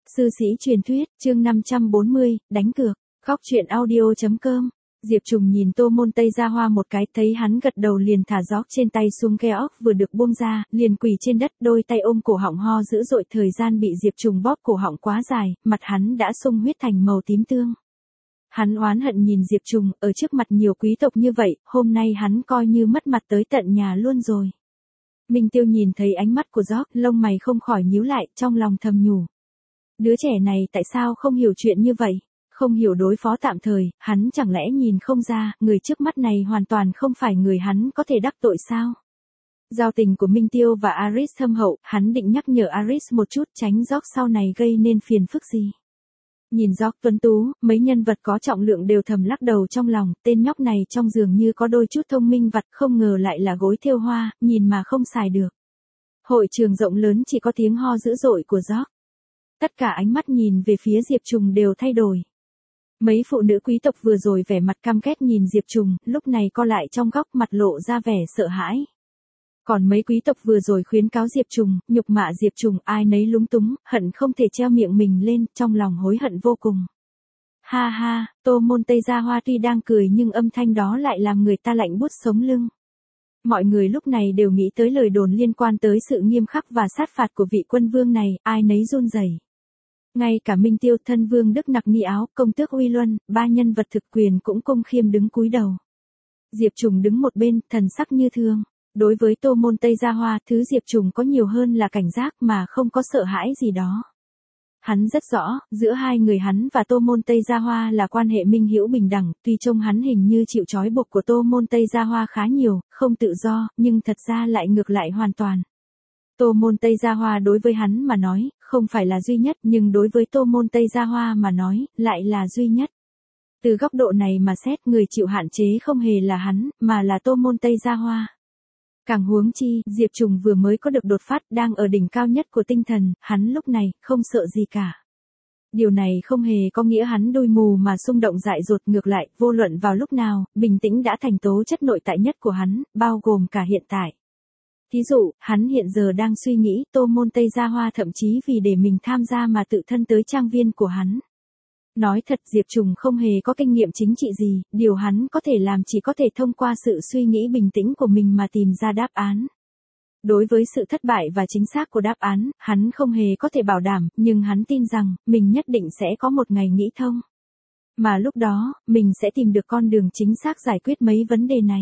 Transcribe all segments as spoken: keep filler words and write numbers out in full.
Sư sĩ truyền thuyết, chương năm trăm bốn mươi, đánh cược. Góc truyện audio chấm com. Diệp Trùng nhìn Tô Môn Tây Gia Hoa một cái, thấy hắn gật đầu liền thả gióc trên tay xuống, ke óc vừa được buông ra, liền quỳ trên đất, đôi tay ôm cổ họng ho dữ dội. Thời gian bị Diệp Trùng bóp cổ họng quá dài, mặt hắn đã sung huyết thành màu tím tương. Hắn oán hận nhìn Diệp Trùng, ở trước mặt nhiều quý tộc như vậy, hôm nay hắn coi như mất mặt tới tận nhà luôn rồi. Minh Tiêu nhìn thấy ánh mắt của gióc, lông mày không khỏi nhíu lại, trong lòng thầm nhủ. Đứa trẻ này tại sao không hiểu chuyện như vậy? Không hiểu đối phó tạm thời, hắn chẳng lẽ nhìn không ra, người trước mắt này hoàn toàn không phải người hắn có thể đắc tội sao? Giao tình của Minh Tiêu và Aris thâm hậu, hắn định nhắc nhở Aris một chút, tránh gióc sau này gây nên phiền phức gì. Nhìn gióc tuấn tú, mấy nhân vật có trọng lượng đều thầm lắc đầu trong lòng, tên nhóc này trong giường như có đôi chút thông minh vặt, không ngờ lại là gối thêu hoa, nhìn mà không xài được. Hội trường rộng lớn chỉ có tiếng ho dữ dội của gióc. Tất cả ánh mắt nhìn về phía Diệp Trùng đều thay đổi. Mấy phụ nữ quý tộc vừa rồi vẻ mặt căm ghét nhìn Diệp Trùng, lúc này co lại trong góc, mặt lộ ra vẻ sợ hãi. Còn mấy quý tộc vừa rồi khuyến cáo Diệp Trùng, nhục mạ Diệp Trùng, ai nấy lúng túng, hận không thể treo miệng mình lên, trong lòng hối hận vô cùng. Ha ha, Tô Môn Tây Gia Hoa tuy đang cười nhưng âm thanh đó lại làm người ta lạnh buốt sống lưng. Mọi người lúc này đều nghĩ tới lời đồn liên quan tới sự nghiêm khắc và sát phạt của vị quân vương này, ai nấy run rẩy. Ngay cả Minh Tiêu, thân vương Đức Nặc Ni Áo, công tước Uy Luân, ba nhân vật thực quyền cũng cung khiêm đứng cúi đầu. Diệp Trùng đứng một bên, thần sắc như thường. Đối với Tô Môn Tây Gia Hoa, thứ Diệp Trùng có nhiều hơn là cảnh giác mà không có sợ hãi gì đó. Hắn rất rõ, giữa hai người hắn và Tô Môn Tây Gia Hoa là quan hệ minh hữu bình đẳng, tuy trông hắn hình như chịu trói buộc của Tô Môn Tây Gia Hoa khá nhiều, không tự do, nhưng thật ra lại ngược lại hoàn toàn. Tô Môn Tây Gia Hoa đối với hắn mà nói, không phải là duy nhất, nhưng đối với Tô Môn Tây Gia Hoa mà nói, lại là duy nhất. Từ góc độ này mà xét, người chịu hạn chế không hề là hắn, mà là Tô Môn Tây Gia Hoa. Càng huống chi, Diệp Trùng vừa mới có được đột phát, đang ở đỉnh cao nhất của tinh thần, hắn lúc này, không sợ gì cả. Điều này không hề có nghĩa hắn đôi mù mà xung động dại dột, ngược lại, vô luận vào lúc nào, bình tĩnh đã thành tố chất nội tại nhất của hắn, bao gồm cả hiện tại. Thí dụ, hắn hiện giờ đang suy nghĩ, Tô Môn Tây Gia Hoa thậm chí vì để mình tham gia mà tự thân tới trang viên của hắn. Nói thật, Diệp Trùng không hề có kinh nghiệm chính trị gì, điều hắn có thể làm chỉ có thể thông qua sự suy nghĩ bình tĩnh của mình mà tìm ra đáp án. Đối với sự thất bại và chính xác của đáp án, hắn không hề có thể bảo đảm, nhưng hắn tin rằng, mình nhất định sẽ có một ngày nghĩ thông. Mà lúc đó, mình sẽ tìm được con đường chính xác giải quyết mấy vấn đề này.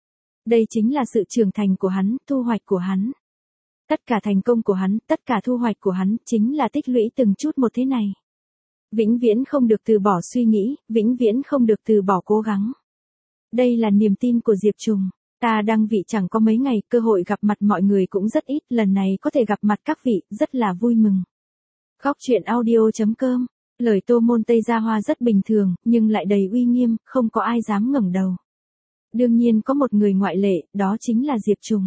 Đây chính là sự trưởng thành của hắn, thu hoạch của hắn. Tất cả thành công của hắn, tất cả thu hoạch của hắn, chính là tích lũy từng chút một thế này. Vĩnh viễn không được từ bỏ suy nghĩ, vĩnh viễn không được từ bỏ cố gắng. Đây là niềm tin của Diệp Trùng. Ta đăng vị chẳng có mấy ngày, cơ hội gặp mặt mọi người cũng rất ít, lần này có thể gặp mặt các vị, rất là vui mừng. Góc truyện audio chấm com. Lời Tô Môn Tây Gia Hoa rất bình thường, nhưng lại đầy uy nghiêm, không có ai dám ngẩng đầu. Đương nhiên có một người ngoại lệ, đó chính là Diệp Trùng.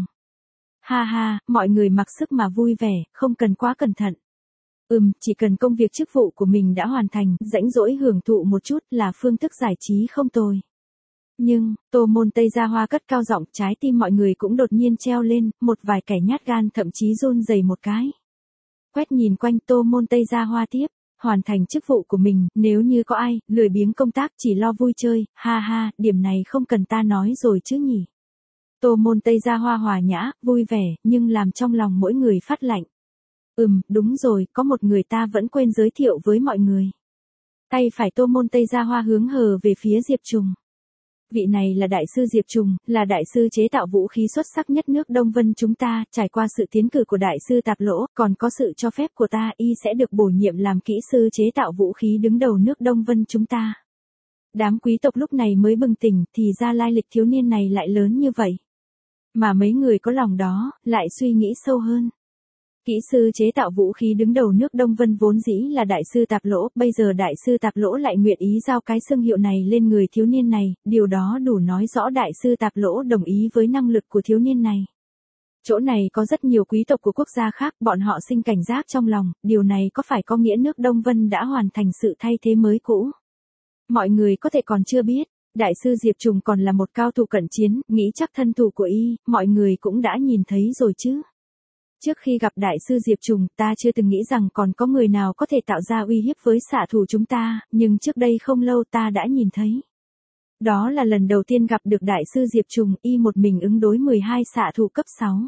Ha ha, mọi người mặc sức mà vui vẻ, không cần quá cẩn thận. Ừm, chỉ cần công việc chức vụ của mình đã hoàn thành, rãnh rỗi hưởng thụ một chút là phương thức giải trí không tồi. Nhưng, Tô Môn Tây Gia Hoa cất cao giọng, trái tim mọi người cũng đột nhiên treo lên, một vài kẻ nhát gan thậm chí run rẩy một cái. Quét nhìn quanh, Tô Môn Tây Gia Hoa tiếp, hoàn thành chức vụ của mình, nếu như có ai, lười biếng công tác chỉ lo vui chơi, ha ha, điểm này không cần ta nói rồi chứ nhỉ. Tô Môn Tây Gia Hoa hòa nhã, vui vẻ, nhưng làm trong lòng mỗi người phát lạnh. Ừm, đúng rồi, có một người ta vẫn quên giới thiệu với mọi người. Tay phải Tô Môn Tây Gia Hoa hướng hờ về phía Diệp Trùng. Vị này là đại sư Diệp Trùng, là đại sư chế tạo vũ khí xuất sắc nhất nước Đông Vân chúng ta, trải qua sự tiến cử của đại sư Tạp Lỗ, còn có sự cho phép của ta, y sẽ được bổ nhiệm làm kỹ sư chế tạo vũ khí đứng đầu nước Đông Vân chúng ta. Đám quý tộc lúc này mới bừng tỉnh, thì ra lai lịch thiếu niên này lại lớn như vậy. Mà mấy người có lòng đó, lại suy nghĩ sâu hơn. Kỹ sư chế tạo vũ khí đứng đầu nước Đông Vân vốn dĩ là đại sư Tạp Lỗ, bây giờ đại sư Tạp Lỗ lại nguyện ý giao cái xưng hiệu này lên người thiếu niên này, điều đó đủ nói rõ đại sư Tạp Lỗ đồng ý với năng lực của thiếu niên này. Chỗ này có rất nhiều quý tộc của quốc gia khác, bọn họ sinh cảnh giác trong lòng, điều này có phải có nghĩa nước Đông Vân đã hoàn thành sự thay thế mới cũ? Mọi người có thể còn chưa biết, đại sư Diệp Trùng còn là một cao thủ cận chiến, nghĩ chắc thân thủ của y, mọi người cũng đã nhìn thấy rồi chứ. Trước khi gặp đại sư Diệp Trùng, ta chưa từng nghĩ rằng còn có người nào có thể tạo ra uy hiếp với xạ thủ chúng ta, nhưng trước đây không lâu ta đã nhìn thấy. Đó là lần đầu tiên gặp được đại sư Diệp Trùng, y một mình ứng đối mười hai xạ thủ cấp sáu.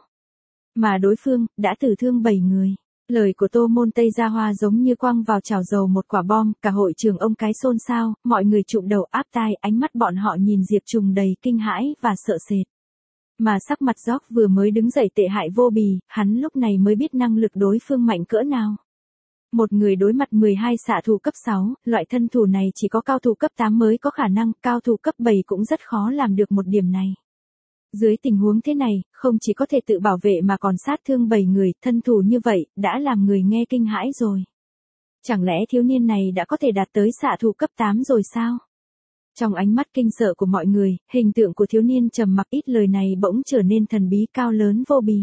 Mà đối phương, đã tử thương bảy người. Lời của Tô Môn Tây Gia Hoa giống như quăng vào chảo dầu một quả bom, cả hội trường ông cái xôn xao, mọi người trụm đầu áp tai, ánh mắt bọn họ nhìn Diệp Trùng đầy kinh hãi và sợ sệt. Mà sắc mặt George vừa mới đứng dậy tệ hại vô bì, hắn lúc này mới biết năng lực đối phương mạnh cỡ nào. Một người đối mặt mười hai xạ thủ cấp sáu, loại thân thủ này chỉ có cao thủ cấp tám mới có khả năng, cao thủ cấp bảy cũng rất khó làm được một điểm này. Dưới tình huống thế này, không chỉ có thể tự bảo vệ mà còn sát thương bảy người, thân thủ như vậy, đã làm người nghe kinh hãi rồi. Chẳng lẽ thiếu niên này đã có thể đạt tới xạ thủ cấp tám rồi sao? Trong ánh mắt kinh sợ của mọi người, hình tượng của thiếu niên trầm mặc ít lời này bỗng trở nên thần bí cao lớn vô bì.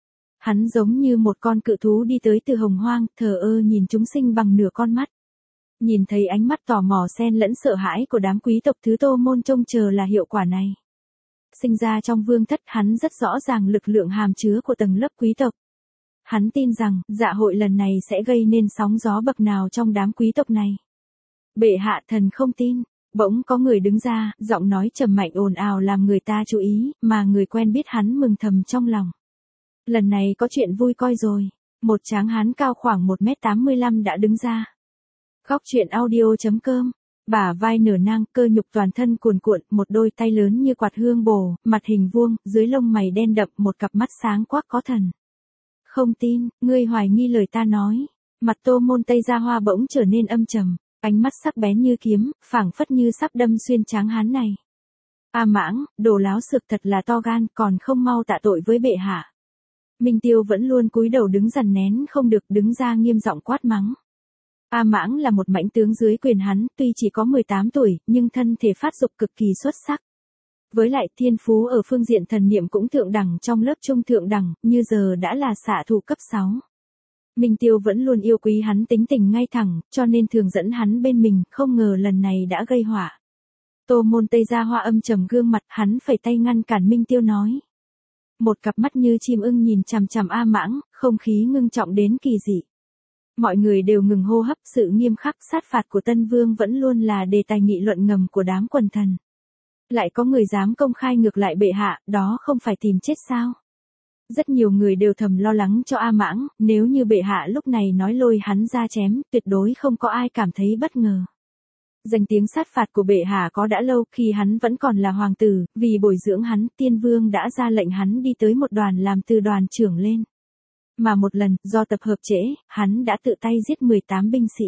Hắn giống như một con cự thú đi tới từ hồng hoang, thờ ơ nhìn chúng sinh bằng nửa con mắt. Nhìn thấy ánh mắt tò mò xen lẫn sợ hãi của đám quý tộc thứ Tô Môn trông chờ là hiệu quả này. Sinh ra trong vương thất, hắn rất rõ ràng lực lượng hàm chứa của tầng lớp quý tộc. Hắn tin rằng, dạ hội lần này sẽ gây nên sóng gió bậc nào trong đám quý tộc này. Bệ hạ, thần không tin. Bỗng có người đứng ra, giọng nói trầm mạnh ồn ào làm người ta chú ý, mà người quen biết hắn mừng thầm trong lòng. Lần này có chuyện vui coi rồi. Một tráng hán cao khoảng một mét tám mươi lăm đã đứng ra. Góc truyện audio chấm com. Bả vai nở nang, cơ nhục toàn thân cuồn cuộn, một đôi tay lớn như quạt hương bồ, mặt hình vuông, dưới lông mày đen đậm, một cặp mắt sáng quắc có thần. Không tin, ngươi hoài nghi lời ta nói. Mặt Tô Môn Tây Gia Hoa bỗng trở nên âm trầm, ánh mắt sắc bén như kiếm, phảng phất như sắp đâm xuyên tráng hán này. A Mãng, đồ láo xược thật là to gan, còn không mau tạ tội với bệ hạ. Minh Tiêu vẫn luôn cúi đầu đứng dằn nén không được, đứng ra nghiêm giọng quát mắng. A Mãng là một mãnh tướng dưới quyền hắn, tuy chỉ có mười tám tuổi, nhưng thân thể phát dục cực kỳ xuất sắc. Với lại thiên phú ở phương diện thần niệm cũng thượng đẳng trong lớp trung thượng đẳng, như giờ đã là xạ thủ cấp sáu. Minh Tiêu vẫn luôn yêu quý hắn tính tình ngay thẳng, cho nên thường dẫn hắn bên mình, không ngờ lần này đã gây họa. Tô Môn Tây Gia Hoa âm trầm gương mặt, hắn phẩy tay ngăn cản Minh Tiêu nói. Một cặp mắt như chim ưng nhìn chằm chằm A Mãng, không khí ngưng trọng đến kỳ dị. Mọi người đều ngừng hô hấp, sự nghiêm khắc sát phạt của Tân Vương vẫn luôn là đề tài nghị luận ngầm của đám quần thần. Lại có người dám công khai ngược lại bệ hạ, đó không phải tìm chết sao? Rất nhiều người đều thầm lo lắng cho A Mãng, nếu như bệ hạ lúc này nói lôi hắn ra chém, tuyệt đối không có ai cảm thấy bất ngờ. Danh tiếng sát phạt của bệ hạ có đã lâu, khi hắn vẫn còn là hoàng tử, vì bồi dưỡng hắn, Tiên Vương đã ra lệnh hắn đi tới một đoàn làm từ đoàn trưởng lên. Mà một lần, do tập hợp trễ, hắn đã tự tay giết mười tám binh sĩ.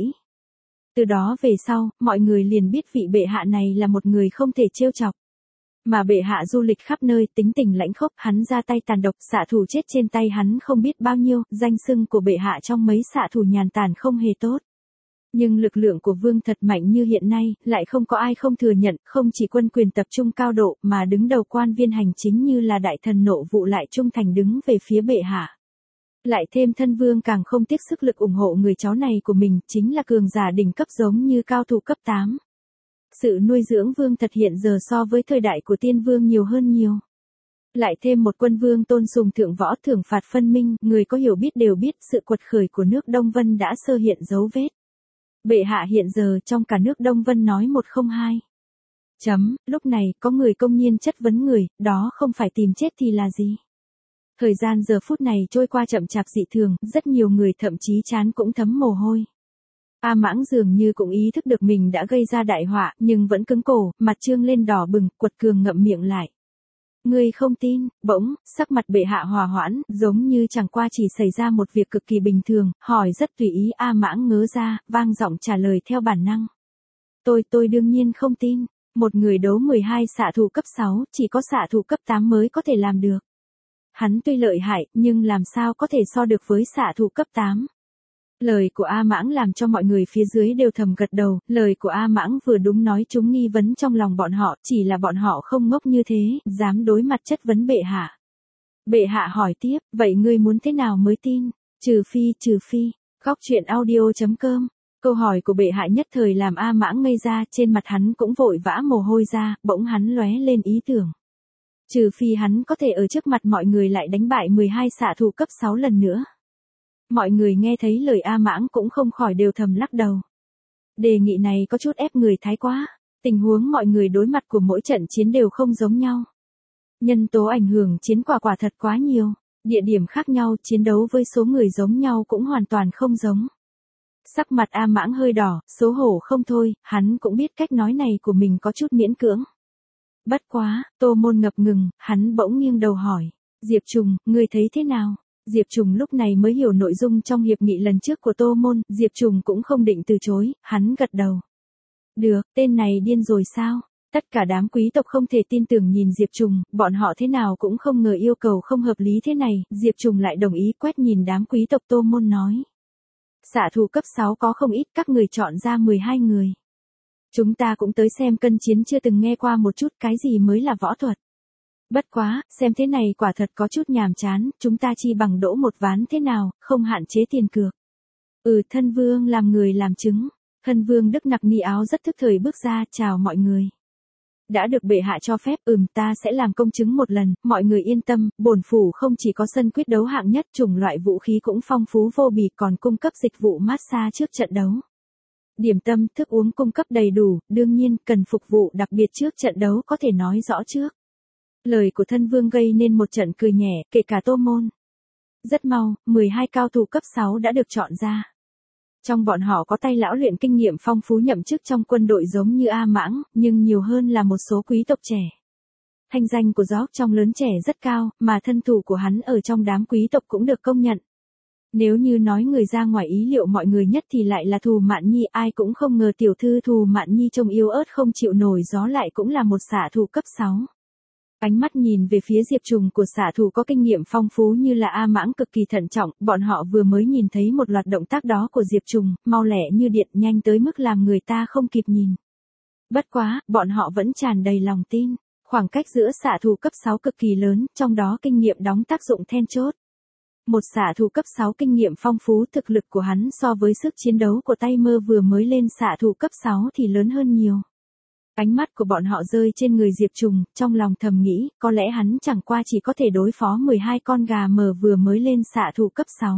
Từ đó về sau, mọi người liền biết vị bệ hạ này là một người không thể trêu chọc. Mà bệ hạ du lịch khắp nơi, tính tình lãnh khốc, hắn ra tay tàn độc, xạ thủ chết trên tay hắn không biết bao nhiêu, danh xưng của bệ hạ trong mấy xạ thủ nhàn tản không hề tốt. Nhưng lực lượng của vương thật mạnh như hiện nay, lại không có ai không thừa nhận, không chỉ quân quyền tập trung cao độ, mà đứng đầu quan viên hành chính như là đại thần nộ vụ lại trung thành đứng về phía bệ hạ. Lại thêm thân vương càng không tiếc sức lực ủng hộ người cháu này của mình, chính là cường giả đỉnh cấp giống như cao thủ cấp tám. Sự nuôi dưỡng vương thật hiện giờ so với thời đại của tiên vương nhiều hơn nhiều. Lại thêm một quân vương tôn sùng thượng võ thưởng phạt phân minh, người có hiểu biết đều biết sự quật khởi của nước Đông Vân đã sơ hiện dấu vết. Bệ hạ hiện giờ trong cả nước Đông Vân nói một không hai. Chấm, lúc này có người công nhiên chất vấn người, đó không phải tìm chết thì là gì? Thời gian giờ phút này trôi qua chậm chạp dị thường, rất nhiều người thậm chí trán cũng thấm mồ hôi. A Mãng dường như cũng ý thức được mình đã gây ra đại họa, nhưng vẫn cứng cổ, mặt trương lên đỏ bừng, quật cường ngậm miệng lại. Ngươi không tin, bỗng, sắc mặt bệ hạ hòa hoãn, giống như chẳng qua chỉ xảy ra một việc cực kỳ bình thường, hỏi rất tùy ý. A Mãng ngớ ra, vang giọng trả lời theo bản năng. Tôi, tôi đương nhiên không tin, một người đấu mười hai xạ thủ cấp sáu, chỉ có xạ thủ cấp tám mới có thể làm được. Hắn tuy lợi hại, nhưng làm sao có thể so được với xạ thủ cấp tám. Lời của A Mãng làm cho mọi người phía dưới đều thầm gật đầu, lời của A Mãng vừa đúng nói trúng nghi vấn trong lòng bọn họ, chỉ là bọn họ không ngốc như thế, dám đối mặt chất vấn bệ hạ. Bệ hạ hỏi tiếp, vậy ngươi muốn thế nào mới tin? Trừ phi, trừ phi. Góc truyện audio chấm com. Câu hỏi của bệ hạ nhất thời làm A Mãng ngây ra, trên mặt hắn cũng vội vã mồ hôi ra, bỗng hắn lóe lên ý tưởng. Trừ phi hắn có thể ở trước mặt mọi người lại đánh bại mười hai xạ thủ cấp sáu lần nữa. Mọi người nghe thấy lời A Mãng cũng không khỏi đều thầm lắc đầu. Đề nghị này có chút ép người thái quá, tình huống mọi người đối mặt của mỗi trận chiến đều không giống nhau. Nhân tố ảnh hưởng chiến quả quả thật quá nhiều, địa điểm khác nhau, chiến đấu với số người giống nhau cũng hoàn toàn không giống. Sắc mặt A Mãng hơi đỏ, xấu hổ không thôi, hắn cũng biết cách nói này của mình có chút miễn cưỡng. Bất quá, Tô Môn ngập ngừng, hắn bỗng nghiêng đầu hỏi, Diệp Trùng, ngươi thấy thế nào? Diệp Trùng lúc này mới hiểu nội dung trong hiệp nghị lần trước của Tô Môn, Diệp Trùng cũng không định từ chối, hắn gật đầu. Được, tên này điên rồi sao? Tất cả đám quý tộc không thể tin tưởng nhìn Diệp Trùng, bọn họ thế nào cũng không ngờ yêu cầu không hợp lý thế này, Diệp Trùng lại đồng ý quét nhìn đám quý tộc Tô Môn nói. Xạ thủ cấp sáu có không ít, các người chọn ra mười hai người. Chúng ta cũng tới xem cân chiến, chưa từng nghe qua một chút cái gì mới là võ thuật. Bất quá, xem thế này quả thật có chút nhàm chán, chúng ta chi bằng đỗ một ván thế nào, không hạn chế tiền cược. Ừ, thân vương làm người làm chứng. Thân vương Đức Nặc Ni Áo rất thức thời bước ra, chào mọi người. Đã được bệ hạ cho phép, ừm ta sẽ làm công chứng một lần, mọi người yên tâm, bổn phủ không chỉ có sân quyết đấu hạng nhất, chủng loại vũ khí cũng phong phú vô bì, còn cung cấp dịch vụ massage trước trận đấu. Điểm tâm, thức uống cung cấp đầy đủ, đương nhiên, cần phục vụ đặc biệt trước trận đấu có thể nói rõ trước. Lời của thân vương gây nên một trận cười nhẹ, kể cả Tô Môn. Rất mau, mười hai cao thủ cấp sáu đã được chọn ra. Trong bọn họ có tay lão luyện kinh nghiệm phong phú nhậm chức trong quân đội giống như A Mãng, nhưng nhiều hơn là một số quý tộc trẻ. Thanh danh của George trong lớn trẻ rất cao, mà thân thủ của hắn ở trong đám quý tộc cũng được công nhận. Nếu như nói người ra ngoài ý liệu mọi người nhất thì lại là Thù Mạn Nhi, ai cũng không ngờ tiểu thư Thù Mạn Nhi trông yếu ớt không chịu nổi gió lại cũng là một xạ thủ cấp sáu. Ánh mắt nhìn về phía Diệp Trùng của xạ thủ có kinh nghiệm phong phú như là A Mãng cực kỳ thận trọng, bọn họ vừa mới nhìn thấy một loạt động tác đó của Diệp Trùng, mau lẹ như điện, nhanh tới mức làm người ta không kịp nhìn. Bất quá, bọn họ vẫn tràn đầy lòng tin, khoảng cách giữa xạ thủ cấp sáu cực kỳ lớn, trong đó kinh nghiệm đóng tác dụng then chốt. Một xạ thủ cấp sáu kinh nghiệm phong phú, thực lực của hắn so với sức chiến đấu của tay mơ vừa mới lên xạ thủ cấp sáu thì lớn hơn nhiều. Ánh mắt của bọn họ rơi trên người Diệp Trùng, trong lòng thầm nghĩ, có lẽ hắn chẳng qua chỉ có thể đối phó mười hai con gà mờ vừa mới lên xạ thủ cấp sáu.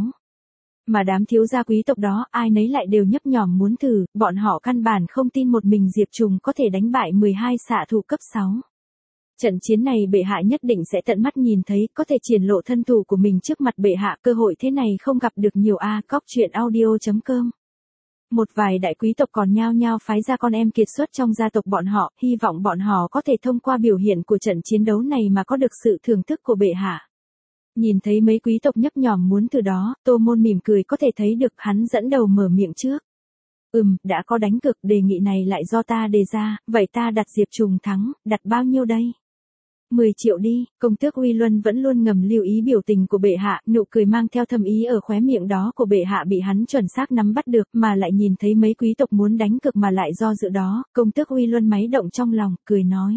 Mà đám thiếu gia quý tộc đó, ai nấy lại đều nhấp nhòm muốn thử, bọn họ căn bản không tin một mình Diệp Trùng có thể đánh bại mười hai xạ thủ cấp sáu. Trận chiến này bệ hạ nhất định sẽ tận mắt nhìn thấy, có thể triển lộ thân thủ của mình trước mặt bệ hạ, cơ hội thế này không gặp được nhiều a. Cóc truyện audio chấm com. Một vài đại quý tộc còn nhao nhao phái ra con em kiệt xuất trong gia tộc bọn họ, hy vọng bọn họ có thể thông qua biểu hiện của trận chiến đấu này mà có được sự thưởng thức của bệ hạ. Nhìn thấy mấy quý tộc nhấp nhòm muốn từ đó, Tô Môn mỉm cười, có thể thấy được hắn dẫn đầu mở miệng trước. Ừm, đã có đánh cược, đề nghị này lại do ta đề ra, vậy ta đặt Diệp Trùng thắng, đặt bao nhiêu đây? mười triệu đi. Công tước Uy Luân vẫn luôn ngầm lưu ý biểu tình của bệ hạ, nụ cười mang theo thâm ý ở khóe miệng đó của bệ hạ bị hắn chuẩn xác nắm bắt được, mà lại nhìn thấy mấy quý tộc muốn đánh cược mà lại do dự đó, công tước Uy Luân máy động trong lòng, cười nói.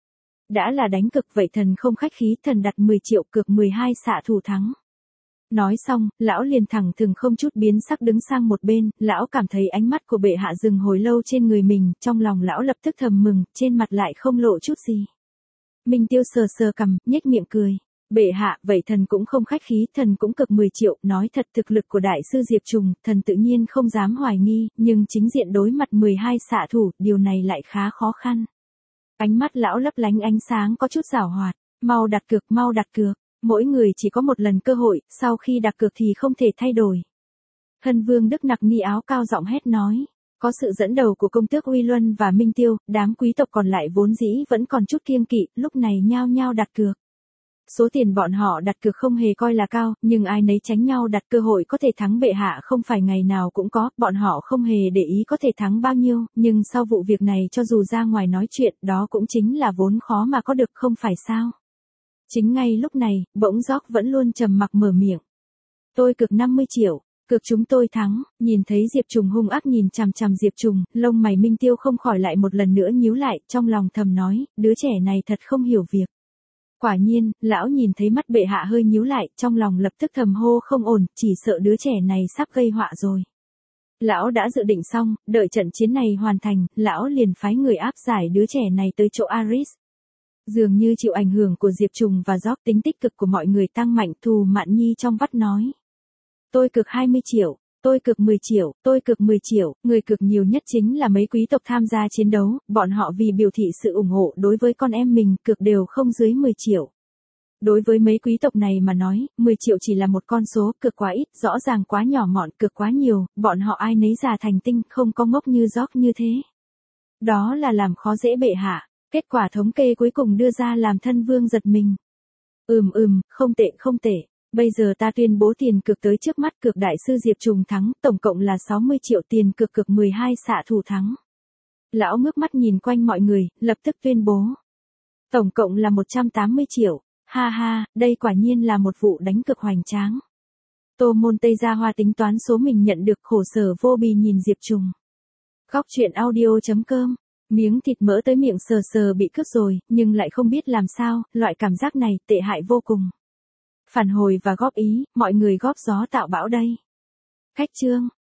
Đã là đánh cược vậy thần không khách khí, thần đặt mười triệu cược mười hai xạ thủ thắng. Nói xong, lão liền thẳng thừng không chút biến sắc đứng sang một bên, lão cảm thấy ánh mắt của bệ hạ dừng hồi lâu trên người mình, trong lòng lão lập tức thầm mừng, trên mặt lại không lộ chút gì. Minh Tiêu sờ sờ cằm, nhếch miệng cười. Bệ hạ, vậy thần cũng không khách khí, thần cũng cực mười triệu, nói thật thực lực của đại sư Diệp Trùng, thần tự nhiên không dám hoài nghi, nhưng chính diện đối mặt mười hai xạ thủ, điều này lại khá khó khăn. Ánh mắt lão lấp lánh ánh sáng có chút giảo hoạt, mau đặt cược, mau đặt cược, mỗi người chỉ có một lần cơ hội, sau khi đặt cược thì không thể thay đổi. Thân vương Đức Nặc Ni Áo cao giọng hét nói. Có sự dẫn đầu của công tước Uy Luân và Minh Tiêu, đám quý tộc còn lại vốn dĩ vẫn còn chút kiêng kỵ, lúc này nhao nhao đặt cược. Số tiền bọn họ đặt cược không hề coi là cao, nhưng ai nấy tránh nhau đặt cơ hội có thể thắng bệ hạ không phải ngày nào cũng có, bọn họ không hề để ý có thể thắng bao nhiêu, nhưng sau vụ việc này cho dù ra ngoài nói chuyện, đó cũng chính là vốn khó mà có được không phải sao. Chính ngay lúc này, bỗng George vẫn luôn trầm mặc mở miệng. Tôi cược năm mươi triệu. Cược chúng tôi thắng. Nhìn thấy Diệp Trùng hung ác nhìn chằm chằm Diệp Trùng, lông mày Minh Tiêu không khỏi lại một lần nữa nhíu lại, trong lòng thầm nói, đứa trẻ này thật không hiểu việc. Quả nhiên, lão nhìn thấy mắt bệ hạ hơi nhíu lại, trong lòng lập tức thầm hô không ổn, chỉ sợ đứa trẻ này sắp gây họa rồi. Lão đã dự định xong, đợi trận chiến này hoàn thành, lão liền phái người áp giải đứa trẻ này tới chỗ Aris. Dường như chịu ảnh hưởng của Diệp Trùng và Gióc, tính tích cực của mọi người tăng mạnh. Thù Mạn Nhi trong vắt nói. Tôi cược hai mươi triệu, tôi cược mười triệu, tôi cược mười triệu, người cược nhiều nhất chính là mấy quý tộc tham gia chiến đấu, bọn họ vì biểu thị sự ủng hộ đối với con em mình, cược đều không dưới mười triệu. Đối với mấy quý tộc này mà nói, mười triệu chỉ là một con số, cược quá ít, rõ ràng quá nhỏ mọn, cược quá nhiều, bọn họ ai nấy già thành tinh, không có ngốc như Gióc như thế. Đó là làm khó dễ bệ hạ. Kết quả thống kê cuối cùng đưa ra làm thân vương giật mình. Ừm ừm, không tệ không tệ. Bây giờ ta tuyên bố tiền cược tới trước mắt, cược đại sư Diệp Trùng thắng, tổng cộng là sáu mươi triệu, tiền cược cược mười hai xạ thủ thắng. Lão ngước mắt nhìn quanh mọi người, lập tức tuyên bố. Tổng cộng là một trăm tám mươi triệu. Ha ha, đây quả nhiên là một vụ đánh cược hoành tráng. Tô Môn Tây Gia Hoa tính toán số mình nhận được, khổ sở vô bì nhìn Diệp Trùng. Góc truyện audio chấm com. Miếng thịt mỡ tới miệng sờ sờ bị cướp rồi, nhưng lại không biết làm sao, loại cảm giác này tệ hại vô cùng. Phản hồi và góp ý, mọi người góp gió tạo bão đây. Khách chương.